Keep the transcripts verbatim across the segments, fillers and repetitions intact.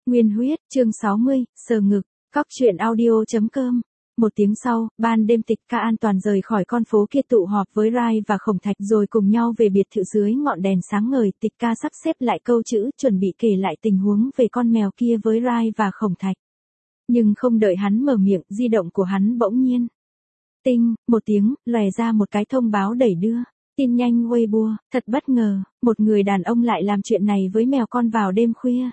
Nguyên huyết, chương sáu mươi, sờ ngực, cóc truyện audio.com. Một tiếng sau, ban đêm Tịch Ca an toàn rời khỏi con phố kia tụ họp với Rai và Khổng Thạch rồi cùng nhau về biệt thự dưới ngọn đèn sáng ngời. Tịch Ca sắp xếp lại câu chữ, chuẩn bị kể lại tình huống về con mèo kia với Rai và Khổng Thạch. Nhưng không đợi hắn mở miệng, di động của hắn bỗng nhiên. Tinh, một tiếng, lòe ra một cái thông báo đẩy đưa. Tin nhanh Weibo, thật bất ngờ, một người đàn ông lại làm chuyện này với mèo con vào đêm khuya.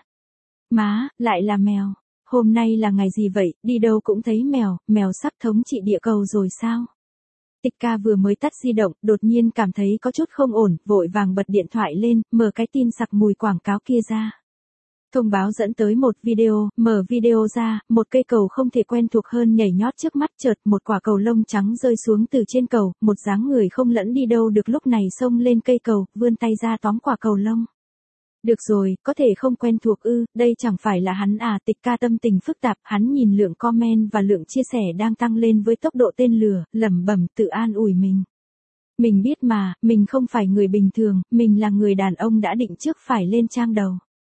Má, lại là mèo. Hôm nay là ngày gì vậy, đi đâu cũng thấy mèo, mèo sắp thống trị địa cầu rồi sao? Tịch Ca vừa mới tắt di động, đột nhiên cảm thấy có chút không ổn, vội vàng bật điện thoại lên, mở cái tin sặc mùi quảng cáo kia ra. Thông báo dẫn tới một video, mở video ra, một cây cầu không thể quen thuộc hơn nhảy nhót trước mắt, chợt một quả cầu lông trắng rơi xuống từ trên cầu, một dáng người không lẫn đi đâu được lúc này xông lên cây cầu, vươn tay ra tóm quả cầu lông. Được rồi, có thể không quen thuộc ư, đây chẳng phải là hắn à. Tịch Ca tâm tình phức tạp, hắn nhìn lượng comment và lượng chia sẻ đang tăng lên với tốc độ tên lửa, lẩm bẩm tự an ủi mình. Mình biết mà, mình không phải người bình thường, mình là người đàn ông đã định trước phải lên trang đầu.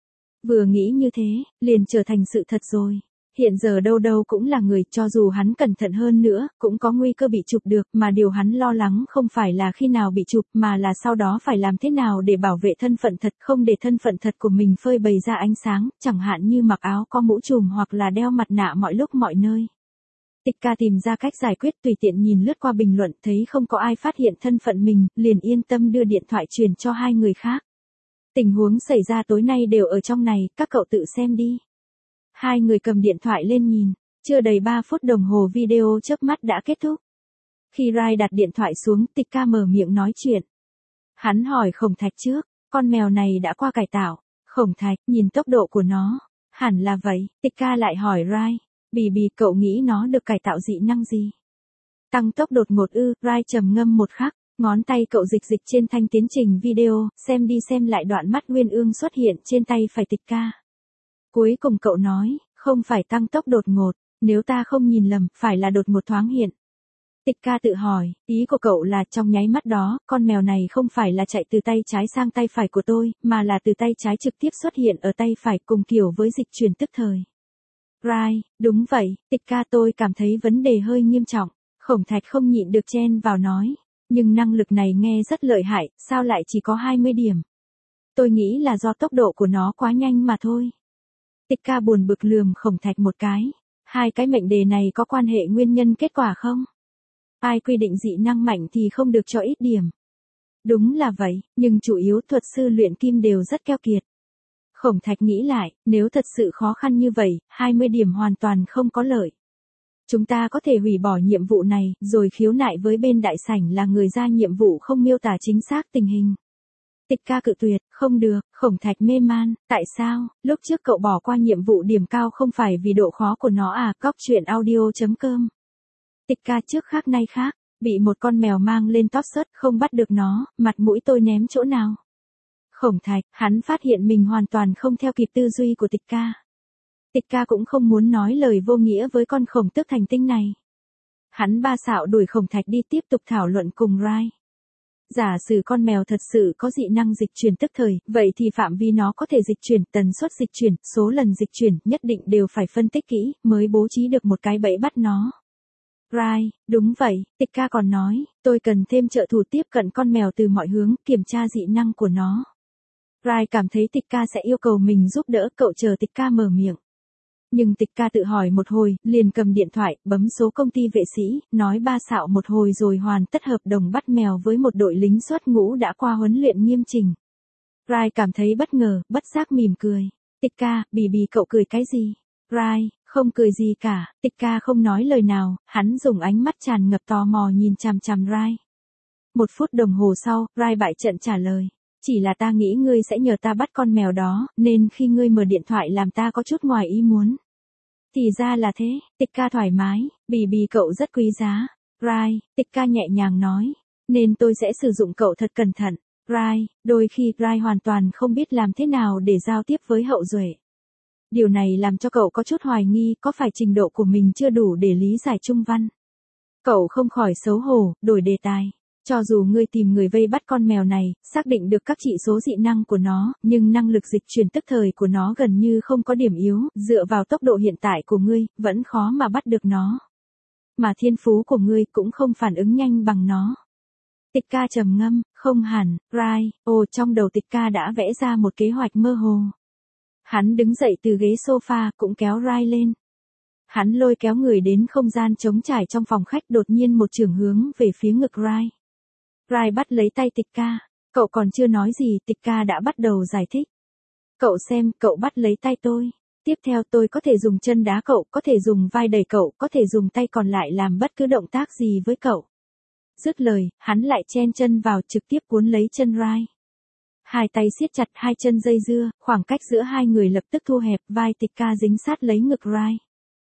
Vừa nghĩ như thế, liền trở thành sự thật rồi. Hiện giờ đâu đâu cũng là người, cho dù hắn cẩn thận hơn nữa, cũng có nguy cơ bị chụp được, mà điều hắn lo lắng không phải là khi nào bị chụp, mà là sau đó phải làm thế nào để bảo vệ thân phận thật, không để thân phận thật của mình phơi bày ra ánh sáng, chẳng hạn như mặc áo có mũ trùm hoặc là đeo mặt nạ mọi lúc mọi nơi. Tịch Ca tìm ra cách giải quyết, tùy tiện nhìn lướt qua bình luận, thấy không có ai phát hiện thân phận mình, liền yên tâm đưa điện thoại truyền cho hai người khác. Tình huống xảy ra tối nay đều ở trong này, các cậu tự xem đi. Hai người cầm điện thoại lên nhìn, chưa đầy ba phút đồng hồ video chớp mắt đã kết thúc. Khi Rai đặt điện thoại xuống, Tịch Ca mở miệng nói chuyện. Hắn hỏi Khổng Thạch trước, con mèo này đã qua cải tạo. Khổng Thạch, nhìn tốc độ của nó, hẳn là vậy. Tịch Ca lại hỏi Rai, Bì Bì cậu nghĩ nó được cải tạo dị năng gì? Tăng tốc đột ngột ư? Rai trầm ngâm một khắc, ngón tay cậu dịch dịch trên thanh tiến trình video, xem đi xem lại đoạn mắt Nguyên Ương xuất hiện trên tay phải Tịch Ca. Cuối cùng cậu nói, không phải tăng tốc đột ngột, nếu ta không nhìn lầm, phải là đột ngột thoáng hiện. Tịch Ca tự hỏi, ý của cậu là trong nháy mắt đó, con mèo này không phải là chạy từ tay trái sang tay phải của tôi, mà là từ tay trái trực tiếp xuất hiện ở tay phải cùng kiểu với dịch chuyển tức thời. Rai, đúng vậy. Tịch Ca, tôi cảm thấy vấn đề hơi nghiêm trọng. Khổng Thạch không nhịn được chen vào nói, nhưng năng lực này nghe rất lợi hại, sao lại chỉ có hai mươi điểm? Tôi nghĩ là do tốc độ của nó quá nhanh mà thôi. Tịch Ca buồn bực lườm Khổng Thạch một cái. Hai cái mệnh đề này có quan hệ nguyên nhân kết quả không? Ai quy định dị năng mạnh thì không được cho ít điểm. Đúng là vậy, nhưng chủ yếu thuật sư luyện kim đều rất keo kiệt. Khổng Thạch nghĩ lại, nếu thật sự khó khăn như vậy, hai mươi điểm hoàn toàn không có lợi. Chúng ta có thể hủy bỏ nhiệm vụ này, rồi khiếu nại với bên đại sảnh là người ra nhiệm vụ không miêu tả chính xác tình hình. Tịch Ca cự tuyệt, không được. Khổng Thạch mê man, tại sao, lúc trước cậu bỏ qua nhiệm vụ điểm cao không phải vì độ khó của nó à? Cóc truyện audio.com. Tịch Ca trước khác nay khác, bị một con mèo mang lên top search, không bắt được nó, mặt mũi tôi ném chỗ nào? Khổng Thạch, hắn phát hiện mình hoàn toàn không theo kịp tư duy của Tịch Ca. Tịch Ca cũng không muốn nói lời vô nghĩa với con khổng tước thành tinh này. Hắn ba xạo đuổi Khổng Thạch đi tiếp tục thảo luận cùng Rai. Giả sử con mèo thật sự có dị năng dịch chuyển tức thời, vậy thì phạm vi nó có thể dịch chuyển, tần suất dịch chuyển, số lần dịch chuyển, nhất định đều phải phân tích kỹ, mới bố trí được một cái bẫy bắt nó. Rai, đúng vậy. Tịch Ca còn nói, tôi cần thêm trợ thủ tiếp cận con mèo từ mọi hướng, kiểm tra dị năng của nó. Rai cảm thấy Tịch Ca sẽ yêu cầu mình giúp đỡ, cậu chờ Tịch Ca mở miệng. Nhưng Tịch Ca tự hỏi một hồi, liền cầm điện thoại, bấm số công ty vệ sĩ, nói ba xạo một hồi rồi hoàn tất hợp đồng bắt mèo với một đội lính xuất ngũ đã qua huấn luyện nghiêm chỉnh. Rai cảm thấy bất ngờ, bất giác mỉm cười. Tịch Ca, Bì Bì cậu cười cái gì? Rai, không cười gì cả. Tịch Ca không nói lời nào, hắn dùng ánh mắt tràn ngập tò mò nhìn chằm chằm Rai. Một phút đồng hồ sau, Rai bại trận trả lời. Chỉ là ta nghĩ ngươi sẽ nhờ ta bắt con mèo đó, nên khi ngươi mở điện thoại làm ta có chút ngoài ý muốn. Thì ra là thế. Tịch Ca thoải mái, Bì Bì cậu rất quý giá. Rai, Tịch Ca nhẹ nhàng nói, nên tôi sẽ sử dụng cậu thật cẩn thận. Rai, đôi khi Rai hoàn toàn không biết làm thế nào để giao tiếp với hậu duệ. Điều này làm cho cậu có chút hoài nghi có phải trình độ của mình chưa đủ để lý giải trung văn. Cậu không khỏi xấu hổ, đổi đề tài. Cho dù ngươi tìm người vây bắt con mèo này, xác định được các chỉ số dị năng của nó, nhưng năng lực dịch chuyển tức thời của nó gần như không có điểm yếu, dựa vào tốc độ hiện tại của ngươi, vẫn khó mà bắt được nó. Mà thiên phú của ngươi cũng không phản ứng nhanh bằng nó. Tịch Ca trầm ngâm, không hẳn, Rai, ồ trong đầu Tịch Ca đã vẽ ra một kế hoạch mơ hồ. Hắn đứng dậy từ ghế sofa, cũng kéo Rai lên. Hắn lôi kéo người đến không gian trống trải trong phòng khách, đột nhiên một chưởng hướng về phía ngực Rai. Rai bắt lấy tay Tịch Ca, cậu còn chưa nói gì, Tịch Ca đã bắt đầu giải thích. Cậu xem, cậu bắt lấy tay tôi. Tiếp theo tôi có thể dùng chân đá cậu, có thể dùng vai đẩy cậu, có thể dùng tay còn lại làm bất cứ động tác gì với cậu. Dứt lời, hắn lại chen chân vào, trực tiếp cuốn lấy chân Rai. Hai tay siết chặt, hai chân dây dưa, khoảng cách giữa hai người lập tức thu hẹp, vai Tịch Ca dính sát lấy ngực Rai.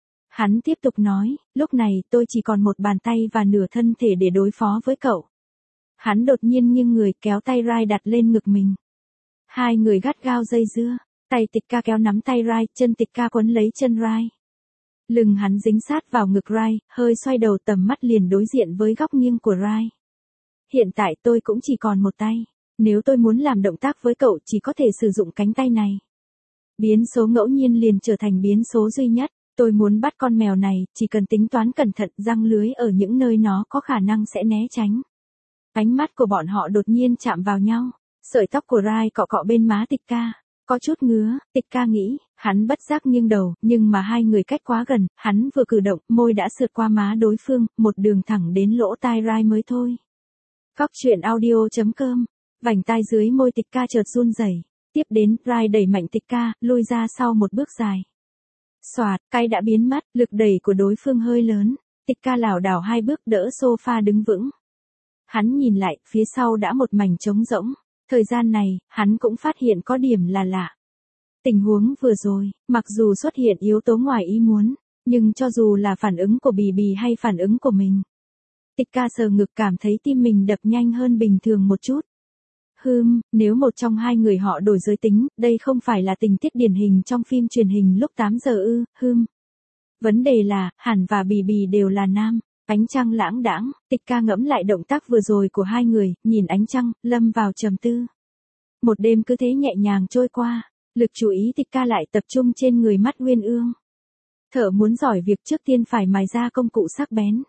Hắn tiếp tục nói, lúc này tôi chỉ còn một bàn tay và nửa thân thể để đối phó với cậu. Hắn đột nhiên nghiêng người, kéo tay Rai đặt lên ngực mình. Hai người gắt gao dây dưa, tay Tịch Ca kéo nắm tay Rai, chân Tịch Ca quấn lấy chân Rai. Lưng hắn dính sát vào ngực Rai, hơi xoay đầu, tầm mắt liền đối diện với góc nghiêng của Rai. Hiện tại tôi cũng chỉ còn một tay, nếu tôi muốn làm động tác với cậu chỉ có thể sử dụng cánh tay này. Biến số ngẫu nhiên liền trở thành biến số duy nhất, tôi muốn bắt con mèo này, chỉ cần tính toán cẩn thận, giăng lưới ở những nơi nó có khả năng sẽ né tránh. Ánh mắt của bọn họ đột nhiên chạm vào nhau, sợi tóc của Rai cọ cọ bên má Tịch Ca. Có chút ngứa, Tịch Ca nghĩ, hắn bất giác nghiêng đầu, nhưng mà hai người cách quá gần, hắn vừa cử động, môi đã sượt qua má đối phương, một đường thẳng đến lỗ tai Rai mới thôi. Cóc truyện audio chấm com, vành tai dưới môi Tịch Ca chợt run rẩy, tiếp đến, Rai đẩy mạnh Tịch Ca, lùi ra sau một bước dài. Xoạt, cái đã biến mất, lực đẩy của đối phương hơi lớn, Tịch Ca lảo đảo hai bước đỡ sofa đứng vững. Hắn nhìn lại, phía sau đã một mảnh trống rỗng. Thời gian này, hắn cũng phát hiện có điểm là lạ. Tình huống vừa rồi, mặc dù xuất hiện yếu tố ngoài ý muốn, nhưng cho dù là phản ứng của Bì Bì hay phản ứng của mình, Tịch Ca sờ ngực cảm thấy tim mình đập nhanh hơn bình thường một chút. Hừm, nếu một trong hai người họ đổi giới tính, đây không phải là tình tiết điển hình trong phim truyền hình lúc tám giờ ư, hừm. Vấn đề là, Hàn và Bì Bì đều là nam. Ánh trăng lãng đãng, Tịch Ca ngẫm lại động tác vừa rồi của hai người, nhìn ánh trăng, lâm vào trầm tư. Một đêm cứ thế nhẹ nhàng trôi qua, lực chú ý Tịch Ca lại tập trung trên người Mắt Uyên Ương. Thợ muốn giỏi việc trước tiên phải mài ra công cụ sắc bén.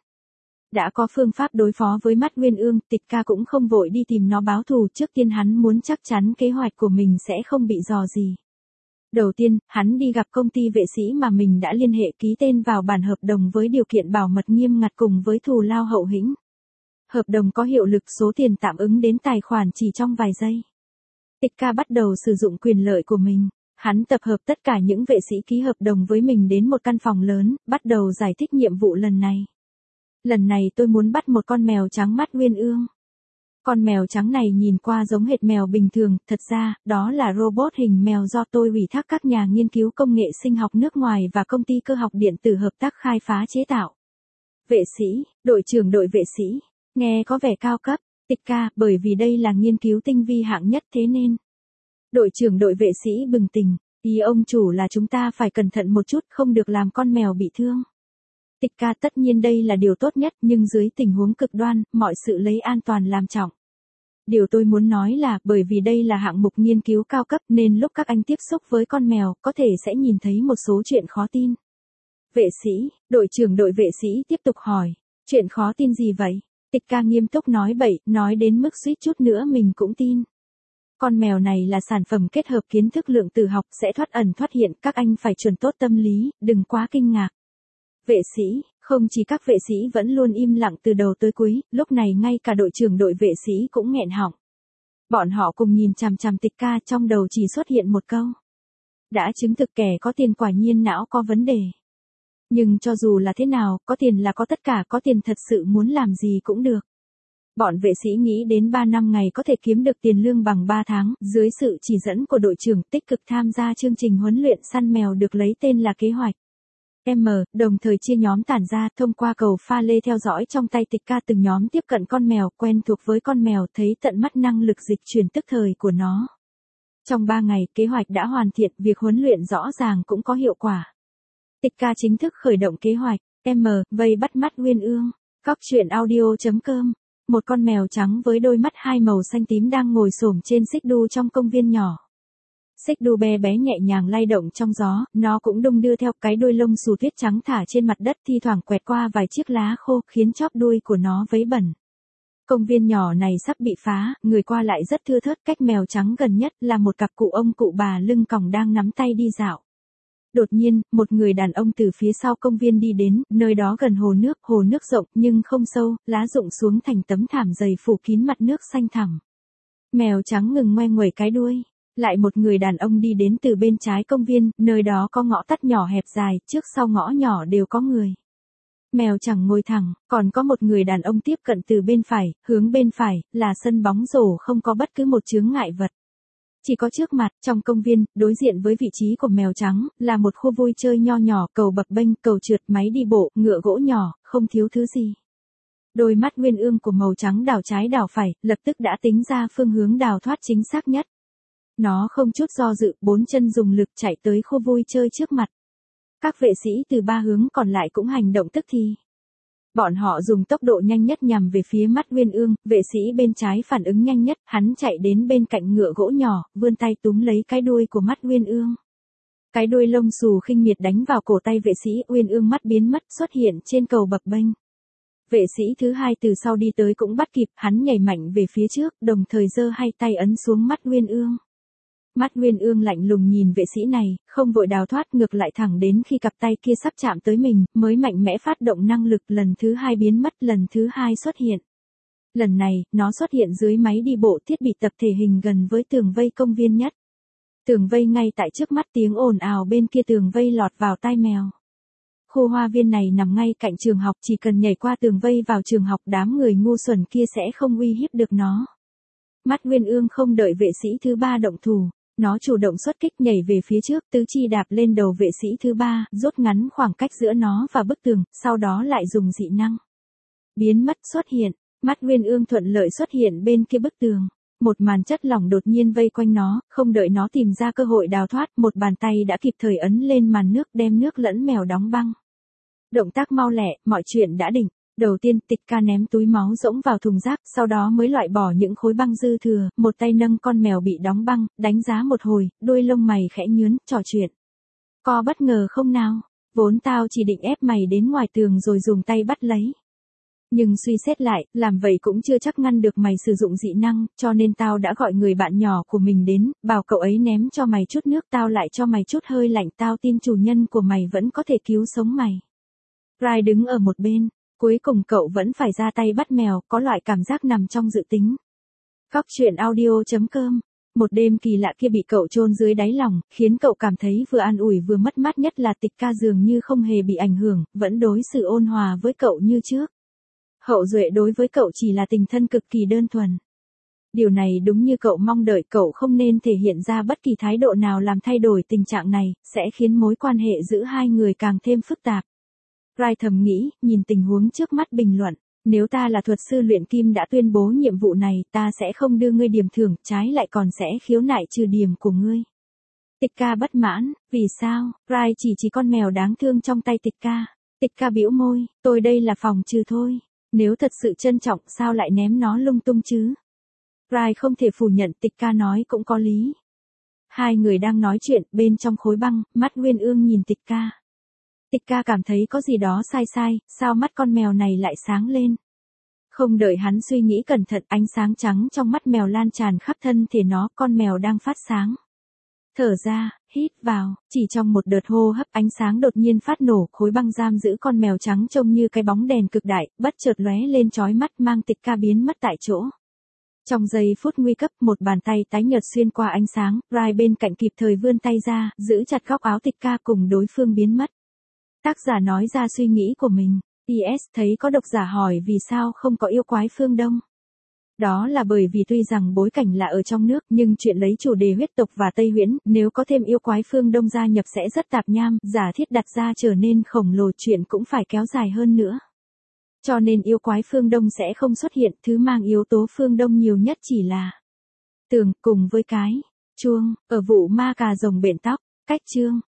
Đã có phương pháp đối phó với Mắt Uyên Ương, Tịch Ca cũng không vội đi tìm nó báo thù, trước tiên hắn muốn chắc chắn kế hoạch của mình sẽ không bị dò gì. Đầu tiên, hắn đi gặp công ty vệ sĩ mà mình đã liên hệ, ký tên vào bản hợp đồng với điều kiện bảo mật nghiêm ngặt cùng với thù lao hậu hĩnh. Hợp đồng có hiệu lực, số tiền tạm ứng đến tài khoản chỉ trong vài giây. Tịch Ca bắt đầu sử dụng quyền lợi của mình. Hắn tập hợp tất cả những vệ sĩ ký hợp đồng với mình đến một căn phòng lớn, bắt đầu giải thích nhiệm vụ lần này. Lần này tôi muốn bắt một con mèo trắng Mắt Uyên Ương. Con mèo trắng này nhìn qua giống hệt mèo bình thường, thật ra, đó là robot hình mèo do tôi ủy thác các nhà nghiên cứu công nghệ sinh học nước ngoài và công ty cơ học điện tử hợp tác khai phá chế tạo. Vệ sĩ, đội trưởng đội vệ sĩ, nghe có vẻ cao cấp, Tịch Ca, bởi vì đây là nghiên cứu tinh vi hạng nhất thế nên. Đội trưởng đội vệ sĩ bừng tỉnh, ý ông chủ là chúng ta phải cẩn thận một chút, không được làm con mèo bị thương. Tịch Ca, tất nhiên đây là điều tốt nhất, nhưng dưới tình huống cực đoan, mọi sự lấy an toàn làm trọng. Điều tôi muốn nói là, bởi vì đây là hạng mục nghiên cứu cao cấp nên lúc các anh tiếp xúc với con mèo, có thể sẽ nhìn thấy một số chuyện khó tin. Vệ sĩ, đội trưởng đội vệ sĩ tiếp tục hỏi, chuyện khó tin gì vậy? Tịch Ca nghiêm túc nói bậy, nói đến mức suýt chút nữa mình cũng tin. Con mèo này là sản phẩm kết hợp kiến thức lượng tử học, sẽ thoát ẩn thoát hiện, các anh phải chuẩn tốt tâm lý, đừng quá kinh ngạc. Vệ sĩ, không chỉ các vệ sĩ vẫn luôn im lặng từ đầu tới cuối, lúc này ngay cả đội trưởng đội vệ sĩ cũng nghẹn họng. Bọn họ cùng nhìn chằm chằm Tịch Ca, trong đầu chỉ xuất hiện một câu. Đã chứng thực kẻ có tiền quả nhiên não có vấn đề. Nhưng cho dù là thế nào, có tiền là có tất cả, có tiền thật sự muốn làm gì cũng được. Bọn vệ sĩ nghĩ đến ba năm ngày có thể kiếm được tiền lương bằng ba tháng, dưới sự chỉ dẫn của đội trưởng tích cực tham gia chương trình huấn luyện săn mèo được lấy tên là kế hoạch M, đồng thời chia nhóm tản ra, thông qua cầu pha lê theo dõi trong tay Tịch Ca từng nhóm tiếp cận con mèo, quen thuộc với con mèo, thấy tận mắt năng lực dịch chuyển tức thời của nó. Trong ba ngày, kế hoạch đã hoàn thiện, việc huấn luyện rõ ràng cũng có hiệu quả. Tịch Ca chính thức khởi động kế hoạch M, vây bắt Mắt Uyên Ương. Cóc truyện audio chấm com Một con mèo trắng với đôi mắt hai màu xanh tím đang ngồi xổm trên xích đu trong công viên nhỏ. Xích đu bé bé nhẹ nhàng lay động trong gió, nó cũng đung đưa theo, cái đuôi lông xù tuyết trắng thả trên mặt đất, thi thoảng quẹt qua vài chiếc lá khô, khiến chóp đuôi của nó vấy bẩn. Công viên nhỏ này sắp bị phá, người qua lại rất thưa thớt, cách mèo trắng gần nhất là một cặp cụ ông cụ bà lưng còng đang nắm tay đi dạo. Đột nhiên, một người đàn ông từ phía sau công viên đi đến, nơi đó gần hồ nước, hồ nước rộng nhưng không sâu, lá rụng xuống thành tấm thảm dày phủ kín mặt nước xanh thẳm. Mèo trắng ngừng ngoe nguẩy cái đuôi. Lại một người đàn ông đi đến từ bên trái công viên, nơi đó có ngõ tắt nhỏ hẹp dài, trước sau ngõ nhỏ đều có người. Mèo chẳng ngồi thẳng, còn có một người đàn ông tiếp cận từ bên phải, hướng bên phải, là sân bóng rổ không có bất cứ một chướng ngại vật. Chỉ có trước mặt, trong công viên, đối diện với vị trí của mèo trắng, là một khu vui chơi nho nhỏ, cầu bập bênh, cầu trượt, máy đi bộ, ngựa gỗ nhỏ, không thiếu thứ gì. Đôi mắt nguyên ương của màu trắng đảo trái đảo phải, lập tức đã tính ra phương hướng đào thoát chính xác nhất. Nó không chút do dự, bốn chân dùng lực chạy tới khu vui chơi trước mặt. Các vệ sĩ từ ba hướng còn lại cũng hành động tức thì. Bọn họ dùng tốc độ nhanh nhất nhằm về phía mắt Nguyên Ương, vệ sĩ bên trái phản ứng nhanh nhất, hắn chạy đến bên cạnh ngựa gỗ nhỏ, vươn tay túm lấy cái đuôi của mắt Nguyên Ương. Cái đuôi lông xù khinh miệt đánh vào cổ tay vệ sĩ, Nguyên Ương mắt biến mất, xuất hiện trên cầu bập bênh. Vệ sĩ thứ hai từ sau đi tới cũng bắt kịp, hắn nhảy mạnh về phía trước, đồng thời giơ hai tay ấn xuống mắt Nguyên Ương. Mắt Nguyên Ương lạnh lùng nhìn vệ sĩ này, không vội đào thoát, ngược lại thẳng đến khi cặp tay kia sắp chạm tới mình, mới mạnh mẽ phát động năng lực, lần thứ hai biến mất, lần thứ hai xuất hiện. Lần này, nó xuất hiện dưới máy đi bộ, thiết bị tập thể hình gần với tường vây công viên nhất. Tường vây ngay tại trước mắt, tiếng ồn ào bên kia tường vây lọt vào tai mèo. Khu hoa viên này nằm ngay cạnh trường học, chỉ cần nhảy qua tường vây vào trường học, đám người ngu xuẩn kia sẽ không uy hiếp được nó. Mắt Nguyên Ương không đợi vệ sĩ thứ ba động thủ. Nó chủ động xuất kích, nhảy về phía trước, tứ chi đạp lên đầu vệ sĩ thứ ba, rút ngắn khoảng cách giữa nó và bức tường, sau đó lại dùng dị năng. Biến mất xuất hiện, mắt Nguyên Ương thuận lợi xuất hiện bên kia bức tường. Một màn chất lỏng đột nhiên vây quanh nó, không đợi nó tìm ra cơ hội đào thoát, một bàn tay đã kịp thời ấn lên màn nước, đem nước lẫn mèo đóng băng. Động tác mau lẹ, mọi chuyện đã định. Đầu tiên, Tịch Ca ném túi máu rỗng vào thùng rác, sau đó mới loại bỏ những khối băng dư thừa, một tay nâng con mèo bị đóng băng, đánh giá một hồi, đuôi lông mày khẽ nhướn, trò chuyện. Có bất ngờ không nào? Vốn tao chỉ định ép mày đến ngoài tường rồi dùng tay bắt lấy. Nhưng suy xét lại, làm vậy cũng chưa chắc ngăn được mày sử dụng dị năng, cho nên tao đã gọi người bạn nhỏ của mình đến, bảo cậu ấy ném cho mày chút nước, tao lại cho mày chút hơi lạnh, tao tin chủ nhân của mày vẫn có thể cứu sống mày. Rai đứng ở một bên. Cuối cùng cậu vẫn phải ra tay bắt mèo, có loại cảm giác nằm trong dự tính. Góc truyện audio chấm com. Một đêm kỳ lạ kia bị cậu chôn dưới đáy lòng, khiến cậu cảm thấy vừa an ủi vừa mất mát, nhất là Tịch Ca dường như không hề bị ảnh hưởng, vẫn đối xử ôn hòa với cậu như trước. Hậu Duệ đối với cậu chỉ là tình thân cực kỳ đơn thuần. Điều này đúng như cậu mong đợi, cậu không nên thể hiện ra bất kỳ thái độ nào làm thay đổi tình trạng này, sẽ khiến mối quan hệ giữa hai người càng thêm phức tạp. Rai thầm nghĩ, nhìn tình huống trước mắt bình luận, nếu ta là thuật sư luyện kim đã tuyên bố nhiệm vụ này, ta sẽ không đưa ngươi điểm thưởng, trái lại còn sẽ khiếu nại trừ điểm của ngươi. Tịch Ca bất mãn, vì sao? Rai chỉ chỉ con mèo đáng thương trong tay Tịch Ca. Tịch Ca bĩu môi, tôi đây là phòng trừ thôi. Nếu thật sự trân trọng, sao lại ném nó lung tung chứ? Rai không thể phủ nhận, Tịch Ca nói cũng có lý. Hai người đang nói chuyện, bên trong khối băng, mắt Nguyên Ương nhìn Tịch Ca. Tịch Ca cảm thấy có gì đó sai sai, sao mắt con mèo này lại sáng lên. Không đợi hắn suy nghĩ cẩn thận, ánh sáng trắng trong mắt mèo lan tràn khắp thân thể nó, con mèo đang phát sáng. Thở ra, hít vào, chỉ trong một đợt hô hấp, ánh sáng đột nhiên phát nổ, khối băng giam giữ con mèo trắng trông như cái bóng đèn cực đại, bất chợt lóe lên chói mắt, mang Tịch Ca biến mất tại chỗ. Trong giây phút nguy cấp, một bàn tay tái nhợt xuyên qua ánh sáng, Rai bên cạnh kịp thời vươn tay ra, giữ chặt góc áo Tịch Ca cùng đối phương biến mất. Tác giả nói ra suy nghĩ của mình. pê ét thấy có độc giả hỏi vì sao không có yêu quái phương Đông. Đó là bởi vì tuy rằng bối cảnh là ở trong nước, nhưng chuyện lấy chủ đề huyết tộc và Tây Huyễn, nếu có thêm yêu quái phương Đông gia nhập sẽ rất tạp nham, giả thiết đặt ra trở nên khổng lồ, chuyện cũng phải kéo dài hơn nữa. Cho nên yêu quái phương Đông sẽ không xuất hiện, thứ mang yếu tố phương Đông nhiều nhất chỉ là tường, cùng với cái chuông, ở vụ ma cà rồng bện tóc. Cách chương